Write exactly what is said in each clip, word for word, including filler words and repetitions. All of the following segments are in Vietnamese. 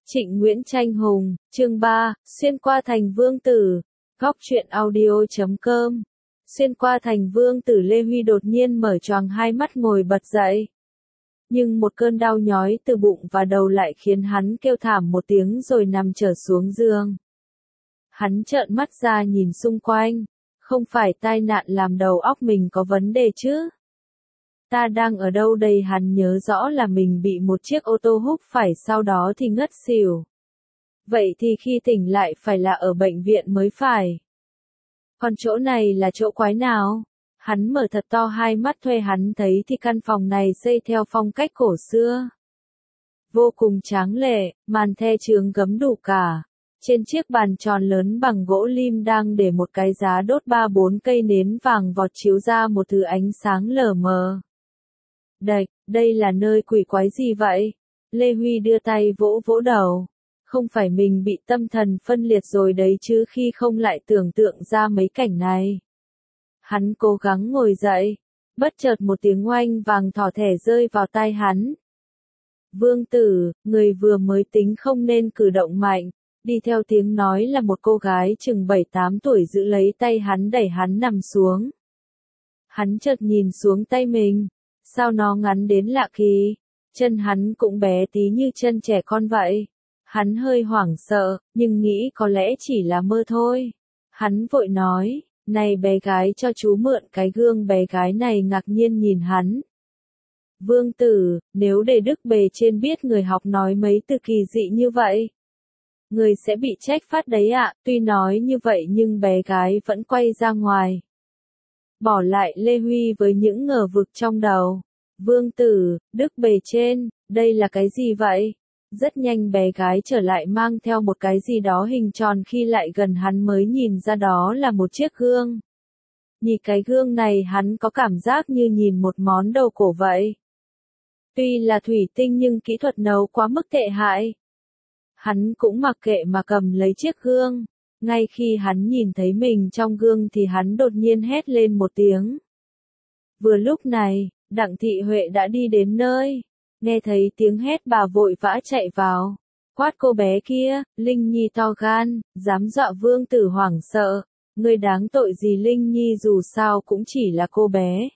Trịnh Nguyễn Tranh Hùng, chương ba, xuyên qua thành vương tử, góc truyện audio chấm com. Xuyên qua thành vương tử Lê Huy đột nhiên mở choàng hai mắt ngồi bật dậy. Nhưng một cơn đau nhói từ bụng và đầu lại khiến hắn kêu thảm một tiếng rồi nằm trở xuống giường. Hắn trợn mắt ra nhìn xung quanh, không phải tai nạn làm đầu óc mình có vấn đề chứ? Ta đang ở đâu đây? Hắn nhớ rõ là mình bị một chiếc ô tô húc phải, sau đó thì ngất xỉu. Vậy thì khi tỉnh lại phải là ở bệnh viện mới phải. Còn chỗ này là chỗ quái nào? Hắn mở thật to hai mắt, thuê hắn thấy thì căn phòng này xây theo phong cách cổ xưa. Vô cùng tráng lệ, màn the chướng gấm đủ cả. Trên chiếc bàn tròn lớn bằng gỗ lim đang để một cái giá đốt ba bốn cây nến vàng vọt chiếu ra một thứ ánh sáng lờ mờ. Đạch, đây là nơi quỷ quái gì vậy? Lê Huy đưa tay vỗ vỗ đầu. Không phải mình bị tâm thần phân liệt rồi đấy chứ, khi không lại tưởng tượng ra mấy cảnh này. Hắn cố gắng ngồi dậy, bất chợt một tiếng oanh vàng thỏ thẻ rơi vào tai hắn. Vương tử, người vừa mới tính không nên cử động mạnh, đi theo tiếng nói là một cô gái chừng bảy tám tuổi giữ lấy tay hắn đẩy hắn nằm xuống. Hắn chợt nhìn xuống tay mình, sao nó ngắn đến lạ kỳ, chân hắn cũng bé tí như chân trẻ con vậy. Hắn hơi hoảng sợ, nhưng nghĩ có lẽ chỉ là mơ thôi. Hắn vội nói, này bé gái, cho chú mượn cái gương. Bé gái này ngạc nhiên nhìn hắn. Vương tử, nếu để Đức bề trên biết người học nói mấy từ kỳ dị như vậy, người sẽ bị trách phát đấy ạ. Tuy nói như vậy nhưng bé gái vẫn quay ra ngoài, bỏ lại Lê Huy với những ngờ vực trong đầu. Vương tử, Đức bề trên, đây là cái gì vậy? Rất nhanh bé gái trở lại mang theo một cái gì đó hình tròn, khi lại gần hắn mới nhìn ra đó là một chiếc gương. Nhìn cái gương này hắn có cảm giác như nhìn một món đồ cổ vậy. Tuy là thủy tinh nhưng kỹ thuật nấu quá mức tệ hại. Hắn cũng mặc kệ mà cầm lấy chiếc gương. Ngay khi hắn nhìn thấy mình trong gương thì hắn đột nhiên hét lên một tiếng. Vừa lúc này, Đặng Thị Huệ đã đi đến nơi. Nghe thấy tiếng hét bà vội vã chạy vào, quát cô bé kia, Linh Nhi to gan, dám dọa vương tử hoảng sợ, ngươi đáng tội gì? Linh Nhi dù sao cũng chỉ là cô bé.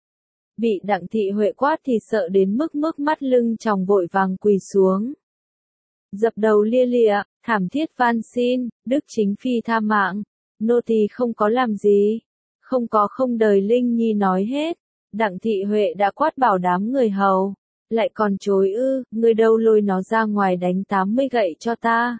Bị Đặng Thị Huệ quát thì sợ đến mức mức mắt lưng tròng, vội vàng quỳ xuống, dập đầu lia lịa, thảm thiết van xin, Đức chính phi tha mạng, nô tỳ không có làm gì, không có không đời. Linh Nhi nói hết, Đặng Thị Huệ đã quát bảo đám người hầu. Lại còn chối ư? Người đâu, lôi nó ra ngoài đánh tám mươi gậy cho ta.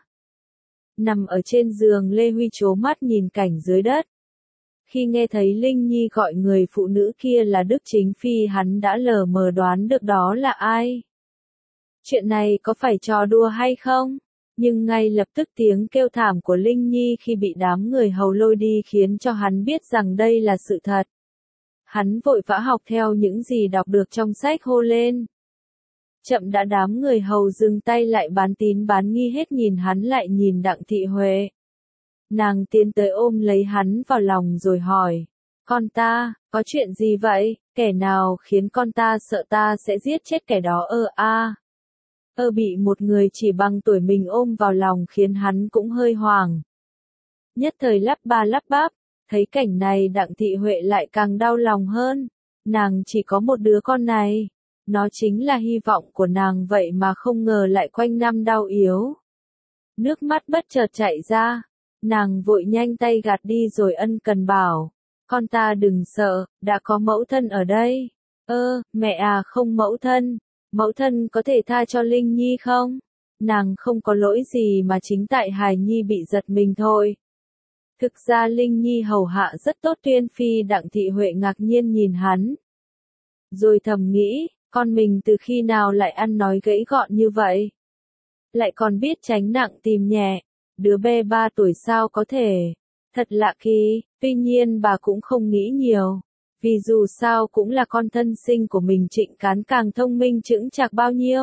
Nằm ở trên giường, Lê Huy trố mắt nhìn cảnh dưới đất. Khi nghe thấy Linh Nhi gọi người phụ nữ kia là Đức chính phi, hắn đã lờ mờ đoán được đó là ai. Chuyện này có phải trò đùa hay không? Nhưng ngay lập tức tiếng kêu thảm của Linh Nhi khi bị đám người hầu lôi đi khiến cho hắn biết rằng đây là sự thật. Hắn vội vã học theo những gì đọc được trong sách, hô lên. Chậm đã. Đám người hầu dừng tay lại, bán tín bán nghi hết nhìn hắn lại nhìn Đặng Thị Huệ. Nàng tiến tới ôm lấy hắn vào lòng rồi hỏi, con ta, có chuyện gì vậy? Kẻ nào khiến con ta sợ ta sẽ giết chết kẻ đó? Ơ a Ơ bị một người chỉ bằng tuổi mình ôm vào lòng khiến hắn cũng hơi hoảng. Nhất thời lắp ba lắp bắp, thấy cảnh này Đặng Thị Huệ lại càng đau lòng hơn. Nàng chỉ có một đứa con này. Nó chính là hy vọng của nàng, vậy mà không ngờ lại quanh năm đau yếu. Nước mắt bất chợt chảy ra, nàng vội nhanh tay gạt đi rồi ân cần bảo, con ta đừng sợ, đã có mẫu thân ở đây. Ơ, mẹ à, không mẫu thân, mẫu thân có thể tha cho Linh Nhi không? Nàng không có lỗi gì mà chính tại hài nhi bị giật mình thôi. Thực ra Linh Nhi hầu hạ rất tốt Tuyên phi. Đặng Thị Huệ ngạc nhiên nhìn hắn, rồi thầm nghĩ, con mình từ khi nào lại ăn nói gãy gọn như vậy? Lại còn biết tránh nặng tìm nhẹ, đứa bé ba tuổi sao có thể? Thật lạ kỳ. Tuy nhiên bà cũng không nghĩ nhiều, vì dù sao cũng là con thân sinh của mình. Trịnh Cán càng thông minh chững chạc bao nhiêu,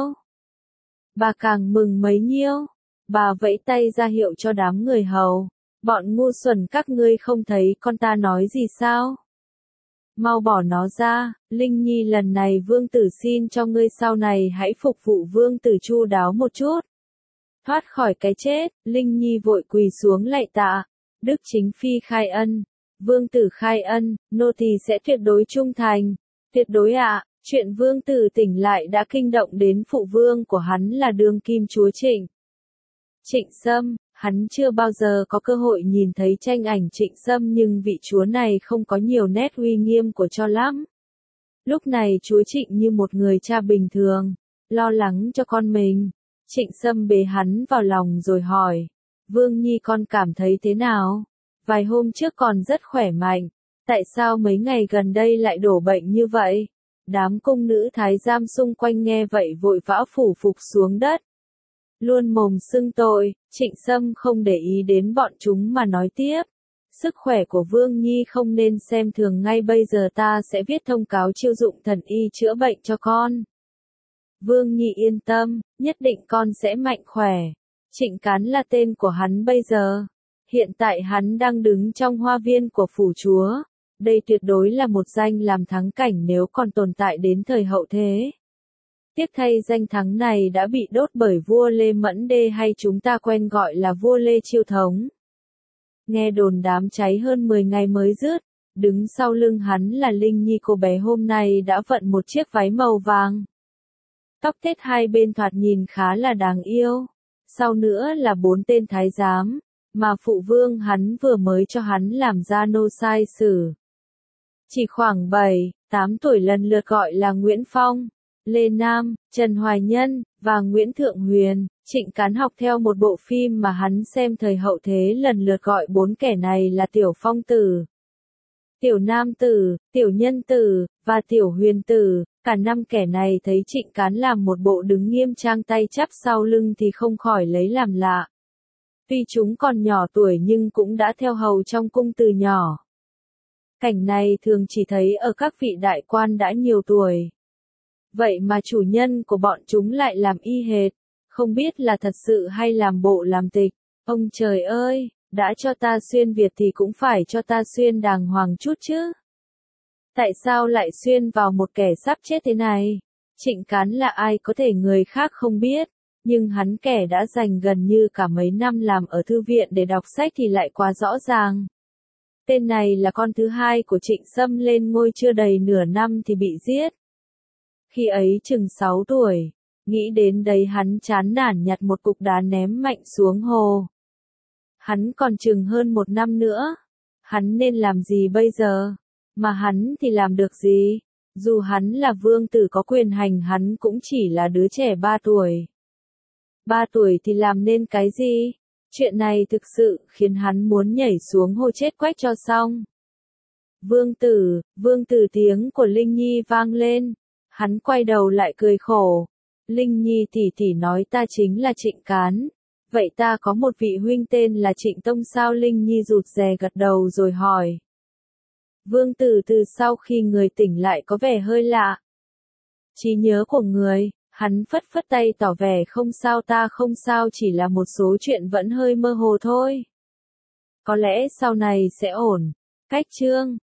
bà càng mừng mấy nhiêu. Bà vẫy tay ra hiệu cho đám người hầu, bọn ngu xuẩn các ngươi không thấy con ta nói gì sao? Mau bỏ nó ra. Linh Nhi, lần này vương tử xin cho ngươi sau này hãy phục vụ vương tử chu đáo một chút. Thoát khỏi cái chết, Linh Nhi vội quỳ xuống lạy tạ. Đức chính phi khai ân. Vương tử khai ân, nô tỳ sẽ tuyệt đối trung thành. Tuyệt đối ạ, à, chuyện vương tử tỉnh lại đã kinh động đến phụ vương của hắn là đương kim chúa Trịnh. Trịnh Sâm, hắn chưa bao giờ có cơ hội nhìn thấy tranh ảnh Trịnh Sâm nhưng vị chúa này không có nhiều nét uy nghiêm của cho lắm. Lúc này chúa Trịnh như một người cha bình thường, lo lắng cho con mình. Trịnh Sâm bế hắn vào lòng rồi hỏi, Vương Nhi con cảm thấy thế nào? Vài hôm trước còn rất khỏe mạnh, tại sao mấy ngày gần đây lại đổ bệnh như vậy? Đám cung nữ thái giám xung quanh nghe vậy vội vã phủ phục xuống đất. Luôn mồm xưng tội, Trịnh Sâm không để ý đến bọn chúng mà nói tiếp. Sức khỏe của Vương Nhi không nên xem thường, ngay bây giờ ta sẽ viết thông cáo chiêu dụng thần y chữa bệnh cho con. Vương Nhi yên tâm, nhất định con sẽ mạnh khỏe. Trịnh Cán là tên của hắn bây giờ. Hiện tại hắn đang đứng trong hoa viên của phủ chúa. Đây tuyệt đối là một danh làm thắng cảnh nếu còn tồn tại đến thời hậu thế. Tiếc thay danh thắng này đã bị đốt bởi vua Lê Mẫn Đê hay chúng ta quen gọi là vua Lê Chiêu Thống. Nghe đồn đám cháy hơn mười ngày mới dứt, đứng sau lưng hắn là Linh Nhi, cô bé hôm nay đã vận một chiếc váy màu vàng. Tóc tết hai bên thoạt nhìn khá là đáng yêu. Sau nữa là bốn tên thái giám, mà phụ vương hắn vừa mới cho hắn làm ra nô sai sử. Chỉ khoảng bảy, tám tuổi lần lượt gọi là Nguyễn Phong, Lê Nam, Trần Hoài Nhân, và Nguyễn Thượng Huyền. Trịnh Cán học theo một bộ phim mà hắn xem thời hậu thế, lần lượt gọi bốn kẻ này là Tiểu Phong Tử, Tiểu Nam Tử, Tiểu Nhân Tử, và Tiểu Huyền Tử. Cả năm kẻ này thấy Trịnh Cán làm một bộ đứng nghiêm trang tay chắp sau lưng thì không khỏi lấy làm lạ. Tuy chúng còn nhỏ tuổi nhưng cũng đã theo hầu trong cung từ nhỏ. Cảnh này thường chỉ thấy ở các vị đại quan đã nhiều tuổi. Vậy mà chủ nhân của bọn chúng lại làm y hệt, không biết là thật sự hay làm bộ làm tịch. Ông trời ơi, đã cho ta xuyên Việt thì cũng phải cho ta xuyên đàng hoàng chút chứ. Tại sao lại xuyên vào một kẻ sắp chết thế này? Trịnh Cán là ai có thể người khác không biết, nhưng hắn kẻ đã dành gần như cả mấy năm làm ở thư viện để đọc sách thì lại quá rõ ràng. Tên này là con thứ hai của Trịnh Sâm lên ngôi chưa đầy nửa năm thì bị giết. Khi ấy chừng sáu tuổi, nghĩ đến đấy hắn chán nản nhặt một cục đá ném mạnh xuống hồ. Hắn còn chừng hơn một năm nữa. Hắn nên làm gì bây giờ? Mà hắn thì làm được gì? Dù hắn là vương tử có quyền hành, hắn cũng chỉ là đứa trẻ ba tuổi. Ba tuổi thì làm nên cái gì? Chuyện này thực sự khiến hắn muốn nhảy xuống hồ chết quách cho xong. Vương tử, vương tử, tiếng của Linh Nhi vang lên. Hắn quay đầu lại cười khổ. Linh Nhi tỷ tỷ nói ta chính là Trịnh Cán. Vậy ta có một vị huynh tên là Trịnh Tông sao? Linh Nhi rụt rè gật đầu rồi hỏi. Vương tử từ sau khi người tỉnh lại có vẻ hơi lạ. Trí nhớ của người, hắn phất phất tay tỏ vẻ không sao, ta không sao, chỉ là một số chuyện vẫn hơi mơ hồ thôi. Có lẽ sau này sẽ ổn. Cách chương